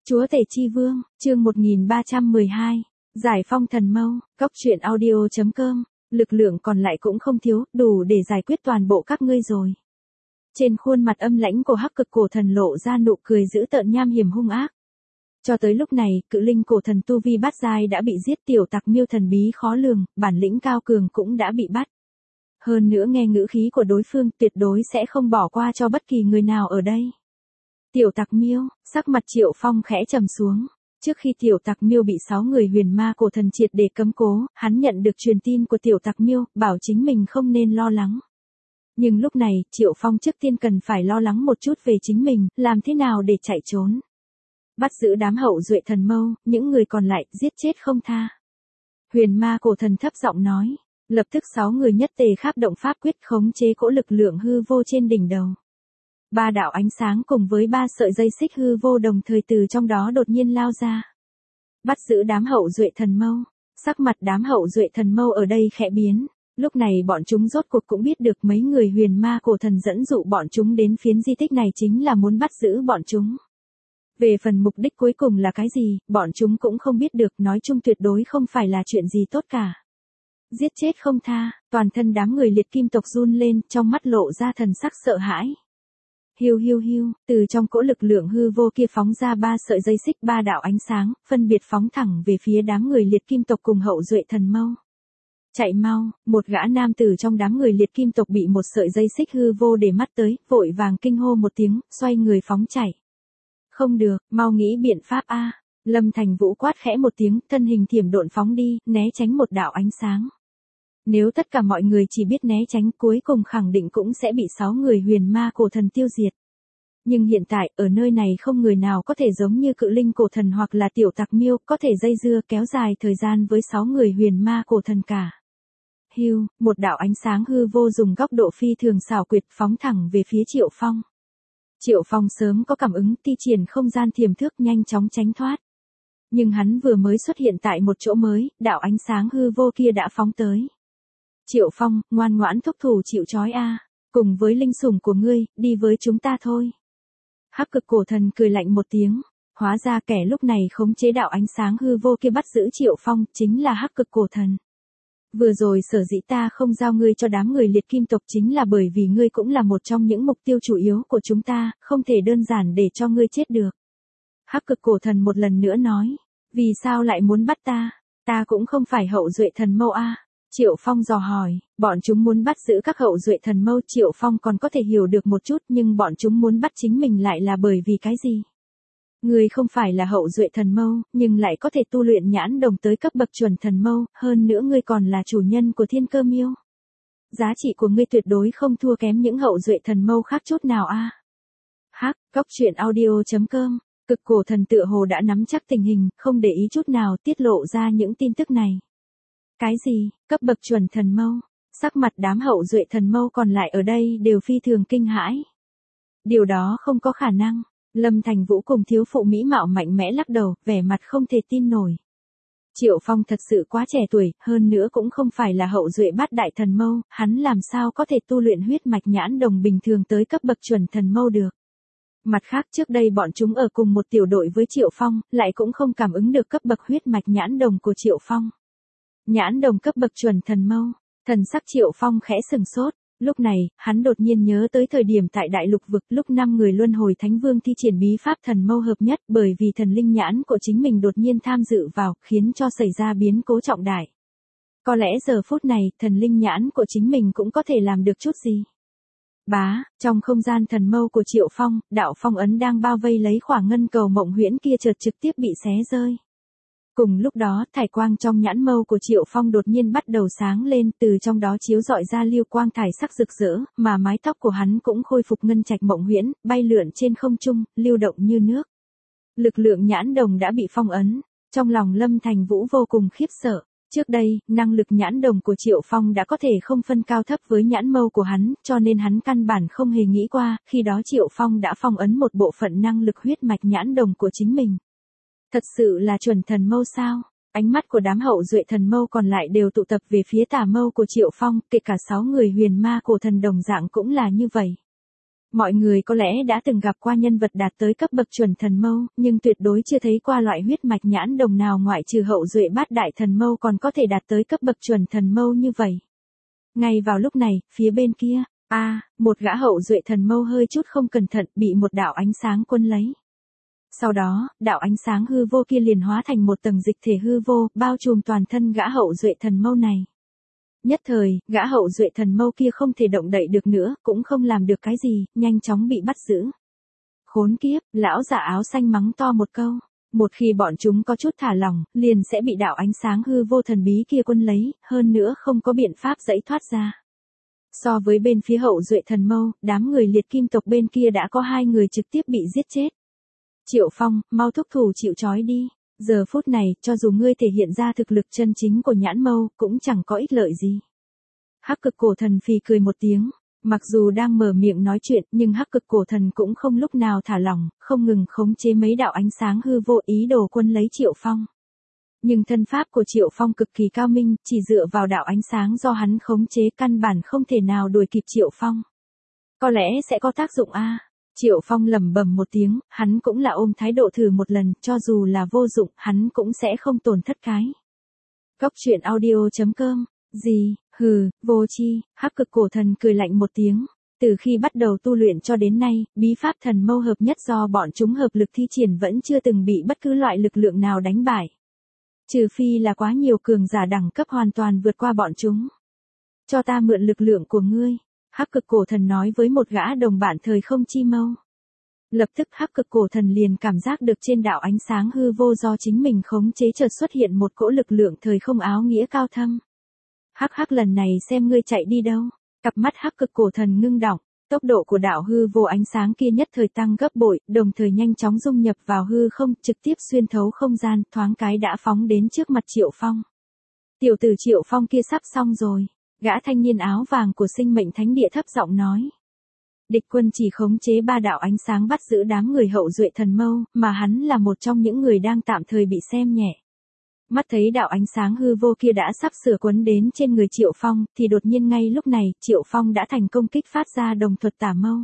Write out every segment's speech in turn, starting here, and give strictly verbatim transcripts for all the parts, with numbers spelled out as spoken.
Chúa Tể Chi Vương, chương một nghìn ba trăm mười hai, Giải phong thần mâu, cốc truyện audio chấm com, lực lượng còn lại cũng không thiếu, đủ để giải quyết toàn bộ các ngươi rồi. Trên khuôn mặt âm lãnh của Hắc Cực Cổ Thần lộ ra nụ cười dữ tợn nham hiểm hung ác. Cho tới lúc này, cự linh cổ thần tu vi bát giai đã bị giết, tiểu tặc miêu thần bí khó lường, bản lĩnh cao cường cũng đã bị bắt. Hơn nữa nghe ngữ khí của đối phương tuyệt đối sẽ không bỏ qua cho bất kỳ người nào ở đây. Tiểu tặc miêu, sắc mặt Triệu Phong khẽ trầm xuống. Trước khi tiểu tặc miêu bị sáu người huyền ma cổ thần triệt để cấm cố, hắn nhận được truyền tin của tiểu tặc miêu, bảo chính mình không nên lo lắng. Nhưng lúc này, Triệu Phong trước tiên cần phải lo lắng một chút về chính mình, làm thế nào để chạy trốn. Bắt giữ đám hậu duệ thần mâu, những người còn lại, giết chết không tha. Huyền ma cổ thần thấp giọng nói, lập tức sáu người nhất tề khắc động pháp quyết khống chế cỗ lực lượng hư vô trên đỉnh đầu. Ba đạo ánh sáng cùng với ba sợi dây xích hư vô đồng thời từ trong đó đột nhiên lao ra. Bắt giữ đám hậu duệ thần mâu. Sắc mặt đám hậu duệ thần mâu ở đây khẽ biến. Lúc này bọn chúng rốt cuộc cũng biết được mấy người huyền ma cổ thần dẫn dụ bọn chúng đến phiến di tích này chính là muốn bắt giữ bọn chúng. Về phần mục đích cuối cùng là cái gì, bọn chúng cũng không biết được, nói chung tuyệt đối không phải là chuyện gì tốt cả. Giết chết không tha, toàn thân đám người liệt kim tộc run lên, trong mắt lộ ra thần sắc sợ hãi. Hiu hiu hiu, từ trong cỗ lực lượng hư vô kia phóng ra ba sợi dây xích ba đạo ánh sáng, phân biệt phóng thẳng về phía đám người liệt kim tộc cùng hậu duệ thần mâu. Chạy mau, một gã nam tử trong đám người liệt kim tộc bị một sợi dây xích hư vô để mắt tới, vội vàng kinh hô một tiếng, xoay người phóng chạy. Không được, mau nghĩ biện pháp a. Lâm Thành Vũ quát khẽ một tiếng, thân hình thiểm độn phóng đi, né tránh một đạo ánh sáng. Nếu tất cả mọi người chỉ biết né tránh, cuối cùng khẳng định cũng sẽ bị sáu người huyền ma cổ thần tiêu diệt. Nhưng hiện tại, ở nơi này không người nào có thể giống như cự linh cổ thần hoặc là tiểu tặc miêu, có thể dây dưa kéo dài thời gian với sáu người huyền ma cổ thần cả. Hiu, một đạo ánh sáng hư vô dùng góc độ phi thường xảo quyệt phóng thẳng về phía Triệu Phong. Triệu Phong sớm có cảm ứng, thi triển không gian tiềm thức nhanh chóng tránh thoát. Nhưng hắn vừa mới xuất hiện tại một chỗ mới, đạo ánh sáng hư vô kia đã phóng tới. Triệu Phong, ngoan ngoãn thúc thủ chịu trói a, cùng với linh sủng của ngươi, đi với chúng ta thôi. Hắc Cực Cổ Thần cười lạnh một tiếng, hóa ra kẻ lúc này khống chế đạo ánh sáng hư vô kia bắt giữ Triệu Phong, chính là Hắc Cực Cổ Thần. Vừa rồi sở dĩ ta không giao ngươi cho đám người liệt kim tộc chính là bởi vì ngươi cũng là một trong những mục tiêu chủ yếu của chúng ta, không thể đơn giản để cho ngươi chết được. Hắc Cực Cổ Thần một lần nữa nói, vì sao lại muốn bắt ta, ta cũng không phải hậu duệ thần mâu a. Triệu Phong dò hỏi, bọn chúng muốn bắt giữ các hậu duệ thần mâu, Triệu Phong còn có thể hiểu được một chút, nhưng bọn chúng muốn bắt chính mình lại là bởi vì cái gì? Ngươi không phải là hậu duệ thần mâu, nhưng lại có thể tu luyện nhãn đồng tới cấp bậc chuẩn thần mâu, hơn nữa ngươi còn là chủ nhân của Thiên Cơ Miêu. Giá trị của ngươi tuyệt đối không thua kém những hậu duệ thần mâu khác chút nào a. Hắc, cốc truyện audio chấm com, Cực Cổ Thần tựa hồ đã nắm chắc tình hình, không để ý chút nào tiết lộ ra những tin tức này. Cái gì, cấp bậc chuẩn thần mâu? Sắc mặt đám hậu duệ thần mâu còn lại ở đây đều phi thường kinh hãi. Điều đó không có khả năng. Lâm Thành Vũ cùng thiếu phụ mỹ mạo mạnh mẽ lắc đầu, vẻ mặt không thể tin nổi. Triệu Phong thật sự quá trẻ tuổi, hơn nữa cũng không phải là hậu duệ bát đại thần mâu, hắn làm sao có thể tu luyện huyết mạch nhãn đồng bình thường tới cấp bậc chuẩn thần mâu được. Mặt khác trước đây bọn chúng ở cùng một tiểu đội với Triệu Phong, lại cũng không cảm ứng được cấp bậc huyết mạch nhãn đồng của Triệu Phong. Nhãn đồng cấp bậc chuẩn thần mâu, thần sắc Triệu Phong khẽ sừng sốt, lúc này, hắn đột nhiên nhớ tới thời điểm tại đại lục vực lúc năm người luân hồi thánh vương thi triển bí pháp thần mâu hợp nhất bởi vì thần linh nhãn của chính mình đột nhiên tham dự vào, khiến cho xảy ra biến cố trọng đại. Có lẽ giờ phút này, thần linh nhãn của chính mình cũng có thể làm được chút gì. Bá, trong không gian thần mâu của Triệu Phong, đạo phong ấn đang bao vây lấy khỏa ngân cầu mộng huyễn kia chợt trực tiếp bị xé rơi. Cùng lúc đó, thải quang trong nhãn mâu của Triệu Phong đột nhiên bắt đầu sáng lên, từ trong đó chiếu rọi ra lưu quang thải sắc rực rỡ, mà mái tóc của hắn cũng khôi phục ngân trạch mộng huyễn, bay lượn trên không trung, lưu động như nước. Lực lượng nhãn đồng đã bị phong ấn, trong lòng Lâm Thành Vũ vô cùng khiếp sợ. Trước đây, năng lực nhãn đồng của Triệu Phong đã có thể không phân cao thấp với nhãn mâu của hắn, cho nên hắn căn bản không hề nghĩ qua, khi đó Triệu Phong đã phong ấn một bộ phận năng lực huyết mạch nhãn đồng của chính mình. Thật sự là chuẩn thần mâu sao? Ánh mắt của đám hậu duệ thần mâu còn lại đều tụ tập về phía tà mâu của Triệu Phong, kể cả sáu người huyền ma cổ thần đồng dạng cũng là như vậy. Mọi người có lẽ đã từng gặp qua nhân vật đạt tới cấp bậc chuẩn thần mâu, nhưng tuyệt đối chưa thấy qua loại huyết mạch nhãn đồng nào ngoại trừ hậu duệ bát đại thần mâu còn có thể đạt tới cấp bậc chuẩn thần mâu như vậy. Ngay vào lúc này, phía bên kia, a, à, một gã hậu duệ thần mâu hơi chút không cẩn thận bị một đạo ánh sáng quân lấy. Sau đó, đạo ánh sáng hư vô kia liền hóa thành một tầng dịch thể hư vô, bao trùm toàn thân gã hậu duệ thần mâu này. Nhất thời, gã hậu duệ thần mâu kia không thể động đậy được nữa, cũng không làm được cái gì, nhanh chóng bị bắt giữ. Khốn kiếp, lão giả áo xanh mắng to một câu. Một khi bọn chúng có chút thả lỏng, liền sẽ bị đạo ánh sáng hư vô thần bí kia quân lấy, hơn nữa không có biện pháp giãy thoát ra. So với bên phía hậu duệ thần mâu, đám người liệt kim tộc bên kia đã có hai người trực tiếp bị giết chết. Triệu Phong, mau thúc thủ chịu trói đi. Giờ phút này, cho dù ngươi thể hiện ra thực lực chân chính của nhãn mâu, cũng chẳng có ích lợi gì. Hắc cực cổ thần phì cười một tiếng. Mặc dù đang mở miệng nói chuyện, nhưng hắc cực cổ thần cũng không lúc nào thả lỏng, không ngừng khống chế mấy đạo ánh sáng hư vô ý đồ quân lấy Triệu Phong. Nhưng thân pháp của Triệu Phong cực kỳ cao minh, chỉ dựa vào đạo ánh sáng do hắn khống chế căn bản không thể nào đuổi kịp Triệu Phong. Có lẽ sẽ có tác dụng a. À? Triệu Phong lẩm bẩm một tiếng, hắn cũng là ôm thái độ thử một lần, cho dù là vô dụng, hắn cũng sẽ không tổn thất cái. Góc truyện audio chấm com. Gì, hừ, vô chi, hắc cực cổ thần cười lạnh một tiếng. Từ khi bắt đầu tu luyện cho đến nay, bí pháp thần mâu hợp nhất do bọn chúng hợp lực thi triển vẫn chưa từng bị bất cứ loại lực lượng nào đánh bại. Trừ phi là quá nhiều cường giả đẳng cấp hoàn toàn vượt qua bọn chúng. Cho ta mượn lực lượng của ngươi. Hắc cực cổ thần nói với một gã đồng bạn thời không chi mâu. Lập tức hắc cực cổ thần liền cảm giác được trên đạo ánh sáng hư vô do chính mình khống chế chợt xuất hiện một cỗ lực lượng thời không áo nghĩa cao thâm. Hắc hắc lần này xem ngươi chạy đi đâu. Cặp mắt hắc cực cổ thần ngưng đọng, tốc độ của đạo hư vô ánh sáng kia nhất thời tăng gấp bội, đồng thời nhanh chóng dung nhập vào hư không, trực tiếp xuyên thấu không gian, thoáng cái đã phóng đến trước mặt Triệu Phong. Tiểu tử Triệu Phong kia sắp xong rồi. Gã thanh niên áo vàng của sinh mệnh thánh địa thấp giọng nói. Địch quân chỉ khống chế ba đạo ánh sáng bắt giữ đám người hậu duệ thần mâu, mà hắn là một trong những người đang tạm thời bị xem nhẹ. Mắt thấy đạo ánh sáng hư vô kia đã sắp sửa quấn đến trên người Triệu Phong, thì đột nhiên ngay lúc này, Triệu Phong đã thành công kích phát ra đồng thuật tả mâu.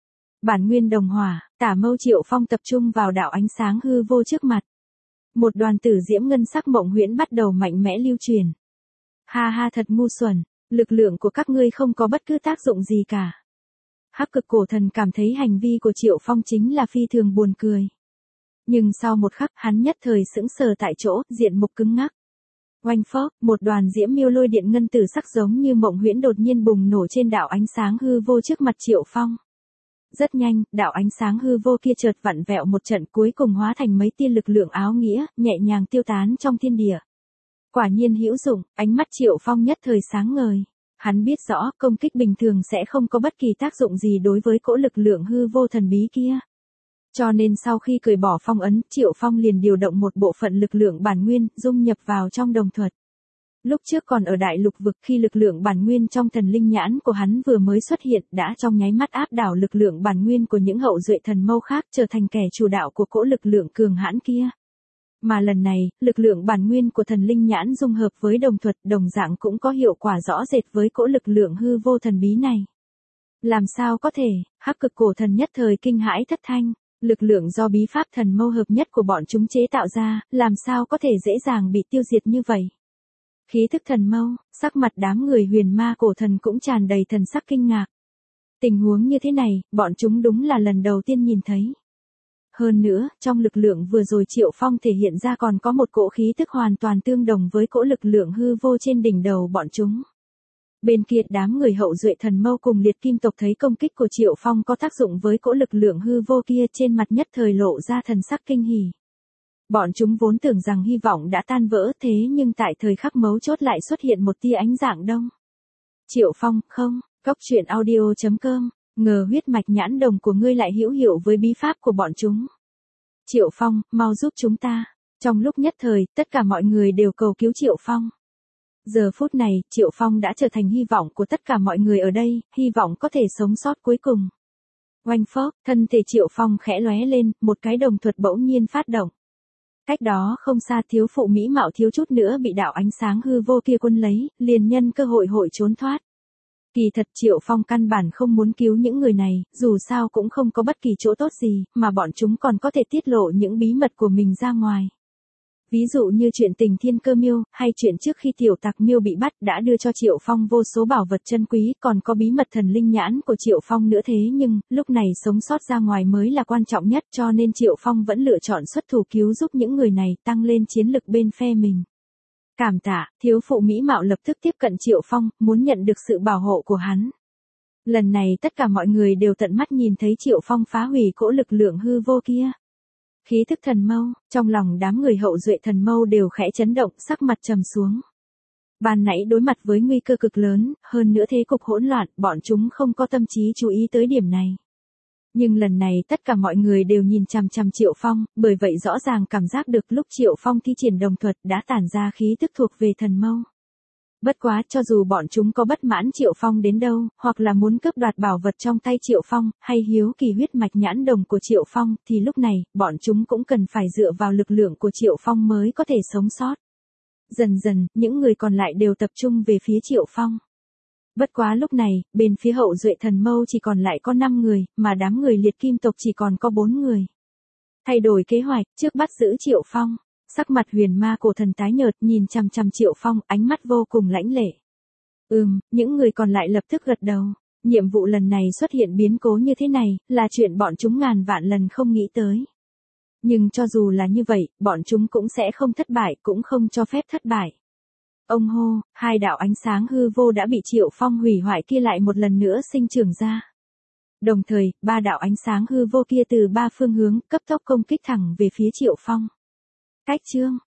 Bản nguyên đồng hỏa, tả mâu Triệu Phong tập trung vào đạo ánh sáng hư vô trước mặt. Một đoàn tử diễm ngân sắc mộng huyễn bắt đầu mạnh mẽ lưu truyền. Ha ha thật ngu xuẩn. Lực lượng của các ngươi không có bất cứ tác dụng gì cả. Hắc cực cổ thần cảm thấy hành vi của Triệu Phong chính là phi thường buồn cười. Nhưng sau một khắc hắn nhất thời sững sờ tại chỗ, diện mục cứng ngắc. Oanh phốc, một đoàn diễm miêu lôi điện ngân tử sắc giống như mộng huyễn đột nhiên bùng nổ trên đạo ánh sáng hư vô trước mặt Triệu Phong. Rất nhanh, đạo ánh sáng hư vô kia chợt vặn vẹo một trận cuối cùng hóa thành mấy tia lực lượng áo nghĩa, nhẹ nhàng tiêu tán trong thiên địa. Quả nhiên hữu dụng, ánh mắt Triệu Phong nhất thời sáng ngời. Hắn biết rõ công kích bình thường sẽ không có bất kỳ tác dụng gì đối với cỗ lực lượng hư vô thần bí kia. Cho nên sau khi cởi bỏ phong ấn, Triệu Phong liền điều động một bộ phận lực lượng bản nguyên, dung nhập vào trong đồng thuật. Lúc trước còn ở đại lục vực khi lực lượng bản nguyên trong thần linh nhãn của hắn vừa mới xuất hiện đã trong nháy mắt áp đảo lực lượng bản nguyên của những hậu duệ thần mâu khác trở thành kẻ chủ đạo của cỗ lực lượng cường hãn kia. Mà lần này, lực lượng bản nguyên của thần linh nhãn dung hợp với đồng thuật đồng dạng cũng có hiệu quả rõ rệt với cỗ lực lượng hư vô thần bí này. Làm sao có thể, hắc cực cổ thần nhất thời kinh hãi thất thanh, lực lượng do bí pháp thần mâu hợp nhất của bọn chúng chế tạo ra, làm sao có thể dễ dàng bị tiêu diệt như vậy. Khí thức thần mâu, sắc mặt đám người huyền ma cổ thần cũng tràn đầy thần sắc kinh ngạc. Tình huống như thế này, bọn chúng đúng là lần đầu tiên nhìn thấy. Hơn nữa, trong lực lượng vừa rồi Triệu Phong thể hiện ra còn có một cỗ khí tức hoàn toàn tương đồng với cỗ lực lượng hư vô trên đỉnh đầu bọn chúng. Bên kia đám người hậu duệ thần mâu cùng liệt kim tộc thấy công kích của Triệu Phong có tác dụng với cỗ lực lượng hư vô kia trên mặt nhất thời lộ ra thần sắc kinh hỉ. Bọn chúng vốn tưởng rằng hy vọng đã tan vỡ thế nhưng tại thời khắc mấu chốt lại xuất hiện một tia ánh dạng đông. Triệu Phong, không, góc truyện audio chấm com. Ngờ huyết mạch nhãn đồng của ngươi lại hữu hiệu với bí pháp của bọn chúng. Triệu Phong, mau giúp chúng ta. Trong lúc nhất thời, tất cả mọi người đều cầu cứu Triệu Phong. Giờ phút này, Triệu Phong đã trở thành hy vọng của tất cả mọi người ở đây, hy vọng có thể sống sót cuối cùng. Oanh phốc, thân thể Triệu Phong khẽ lóe lên, một cái đồng thuật bỗng nhiên phát động. Cách đó không xa thiếu phụ mỹ mạo thiếu chút nữa bị đạo ánh sáng hư vô kia quân lấy, liền nhân cơ hội hội trốn thoát. Kỳ thật Triệu Phong căn bản không muốn cứu những người này, dù sao cũng không có bất kỳ chỗ tốt gì, mà bọn chúng còn có thể tiết lộ những bí mật của mình ra ngoài. Ví dụ như chuyện tình Thiên Cơ Miêu, hay chuyện trước khi tiểu tặc Miêu bị bắt đã đưa cho Triệu Phong vô số bảo vật chân quý, còn có bí mật thần linh nhãn của Triệu Phong nữa thế nhưng, lúc này sống sót ra ngoài mới là quan trọng nhất cho nên Triệu Phong vẫn lựa chọn xuất thủ cứu giúp những người này tăng lên chiến lực bên phe mình. Cảm tạ, thiếu phụ mỹ mạo lập tức tiếp cận Triệu Phong, muốn nhận được sự bảo hộ của hắn. Lần này tất cả mọi người đều tận mắt nhìn thấy Triệu Phong phá hủy cỗ lực lượng hư vô kia. Khí thức thần mâu, trong lòng đám người hậu duệ thần mâu đều khẽ chấn động, sắc mặt trầm xuống. Ban nãy đối mặt với nguy cơ cực lớn, hơn nữa thế cục hỗn loạn, bọn chúng không có tâm trí chú ý tới điểm này. Nhưng lần này tất cả mọi người đều nhìn chằm chằm Triệu Phong, bởi vậy rõ ràng cảm giác được lúc Triệu Phong thi triển đồng thuật đã tản ra khí tức thuộc về thần mâu. Bất quá cho dù bọn chúng có bất mãn Triệu Phong đến đâu, hoặc là muốn cướp đoạt bảo vật trong tay Triệu Phong, hay hiếu kỳ huyết mạch nhãn đồng của Triệu Phong, thì lúc này, bọn chúng cũng cần phải dựa vào lực lượng của Triệu Phong mới có thể sống sót. Dần dần, những người còn lại đều tập trung về phía Triệu Phong. Bất quá lúc này, bên phía hậu duệ thần mâu chỉ còn lại có năm người, mà đám người liệt kim tộc chỉ còn có bốn người. Thay đổi kế hoạch, trước bắt giữ Triệu Phong. Sắc mặt huyền ma cổ thần tái nhợt nhìn chằm chằm Triệu Phong, ánh mắt vô cùng lãnh lệ. Ừm, những người còn lại lập tức gật đầu. Nhiệm vụ lần này xuất hiện biến cố như thế này, là chuyện bọn chúng ngàn vạn lần không nghĩ tới. Nhưng cho dù là như vậy, bọn chúng cũng sẽ không thất bại, cũng không cho phép thất bại. Ông hô, hai đạo ánh sáng hư vô đã bị Triệu Phong hủy hoại kia lại một lần nữa sinh trưởng ra. Đồng thời, ba đạo ánh sáng hư vô kia từ ba phương hướng, cấp tốc công kích thẳng về phía Triệu Phong. Cách chương